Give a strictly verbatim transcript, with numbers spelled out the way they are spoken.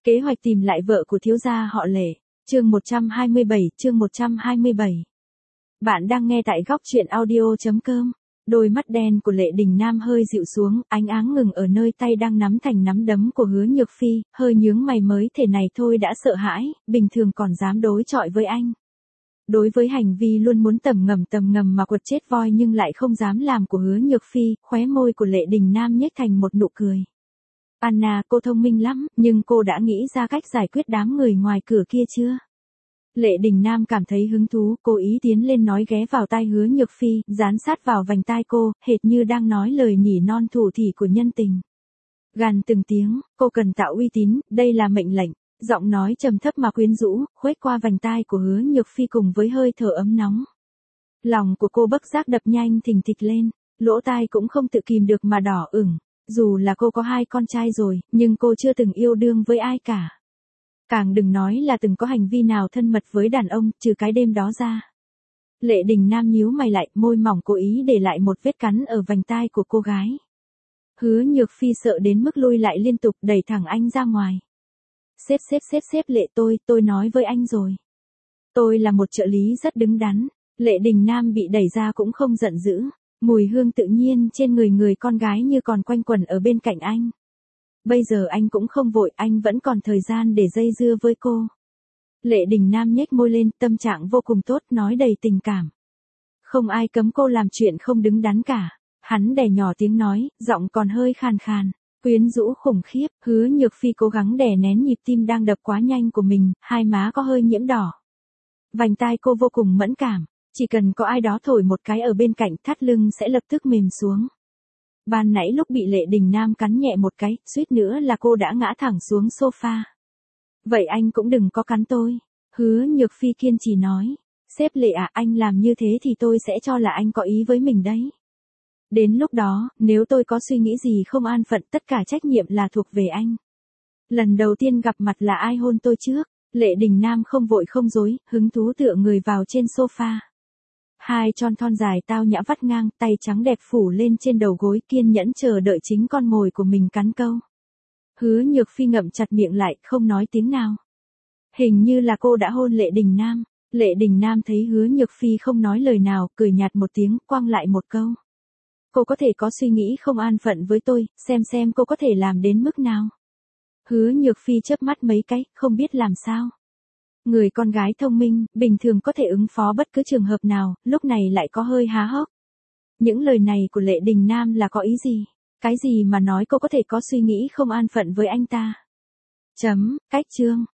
Kế hoạch tìm lại vợ của thiếu gia họ Lệ. Chương một trăm hai mươi bảy, chương một trăm hai mươi bảy. Bạn đang nghe tại góc truyện audio chấm com. Đôi mắt đen của Lệ Đình Nam hơi dịu xuống, ánh áng ngừng ở nơi tay đang nắm thành nắm đấm của Hứa Nhược Phi, hơi nhướng mày, mới thể này thôi đã sợ hãi, bình thường còn dám đối chọi với anh. Đối với hành vi luôn muốn tầm ngầm tầm ngầm mà quật chết voi nhưng lại không dám làm của Hứa Nhược Phi, khóe môi của Lệ Đình Nam nhếch thành một nụ cười. Anna, cô thông minh lắm, nhưng cô đã nghĩ ra cách giải quyết đám người ngoài cửa kia chưa? Lệ Đình Nam cảm thấy hứng thú, cố ý tiến lên nói ghé vào tai Hứa Nhược Phi, dán sát vào vành tai cô, hệt như đang nói lời nhỉ non thủ thỉ của nhân tình. Gằn từng tiếng, cô cần tạo uy tín, đây là mệnh lệnh. Giọng nói trầm thấp mà quyến rũ, khuếch qua vành tai của Hứa Nhược Phi cùng với hơi thở ấm nóng. Lòng của cô bất giác đập nhanh thình thịch lên, lỗ tai cũng không tự kìm được mà đỏ ửng. Dù là cô có hai con trai rồi, nhưng cô chưa từng yêu đương với ai cả. Càng đừng nói là từng có hành vi nào thân mật với đàn ông, trừ cái đêm đó ra. Lệ Đình Nam nhíu mày lại, môi mỏng cố ý để lại một vết cắn ở vành tai của cô gái. Hứa Nhược Phi sợ đến mức lui lại liên tục, đẩy thẳng anh ra ngoài. Xếp xếp xếp xếp Lệ, tôi, tôi nói với anh rồi. Tôi là một trợ lý rất đứng đắn. Lệ Đình Nam bị đẩy ra cũng không giận dữ. Mùi hương tự nhiên trên người người con gái như còn quanh quẩn ở bên cạnh anh. Bây giờ anh cũng không vội, anh vẫn còn thời gian để dây dưa với cô. Lệ Đình Nam nhếch môi lên, tâm trạng vô cùng tốt, nói đầy tình cảm. Không ai cấm cô làm chuyện không đứng đắn cả. Hắn đè nhỏ tiếng nói, giọng còn hơi khàn khàn, quyến rũ khủng khiếp. Hứa Nhược Phi cố gắng đè nén nhịp tim đang đập quá nhanh của mình, hai má có hơi nhiễm đỏ. Vành tai cô vô cùng mẫn cảm. Chỉ cần có ai đó thổi một cái ở bên cạnh, thắt lưng sẽ lập tức mềm xuống. Ban nãy lúc bị Lệ Đình Nam cắn nhẹ một cái, suýt nữa là cô đã ngã thẳng xuống sofa. Vậy anh cũng đừng có cắn tôi. Hứa Nhược Phi kiên trì nói. Sếp Lệ à, anh làm như thế thì tôi sẽ cho là anh có ý với mình đấy. Đến lúc đó, nếu tôi có suy nghĩ gì không an phận, tất cả trách nhiệm là thuộc về anh. Lần đầu tiên gặp mặt là ai hôn tôi trước? Lệ Đình Nam không vội không dối, hứng thú tựa người vào trên sofa. Hai tròn thon dài tao nhã vắt ngang, tay trắng đẹp phủ lên trên đầu gối, kiên nhẫn chờ đợi chính con mồi của mình cắn câu. Hứa Nhược Phi ngậm chặt miệng lại, không nói tiếng nào. Hình như là cô đã hôn Lệ Đình Nam. Lệ Đình Nam thấy Hứa Nhược Phi không nói lời nào, cười nhạt một tiếng, quăng lại một câu. Cô có thể có suy nghĩ không an phận với tôi, xem xem cô có thể làm đến mức nào. Hứa Nhược Phi chớp mắt mấy cái, không biết làm sao. Người con gái thông minh, bình thường có thể ứng phó bất cứ trường hợp nào, lúc này lại có hơi há hốc. Những lời này của Lệ Đình Nam là có ý gì? Cái gì mà nói cô có thể có suy nghĩ không an phận với anh ta? Chấm, cách chương.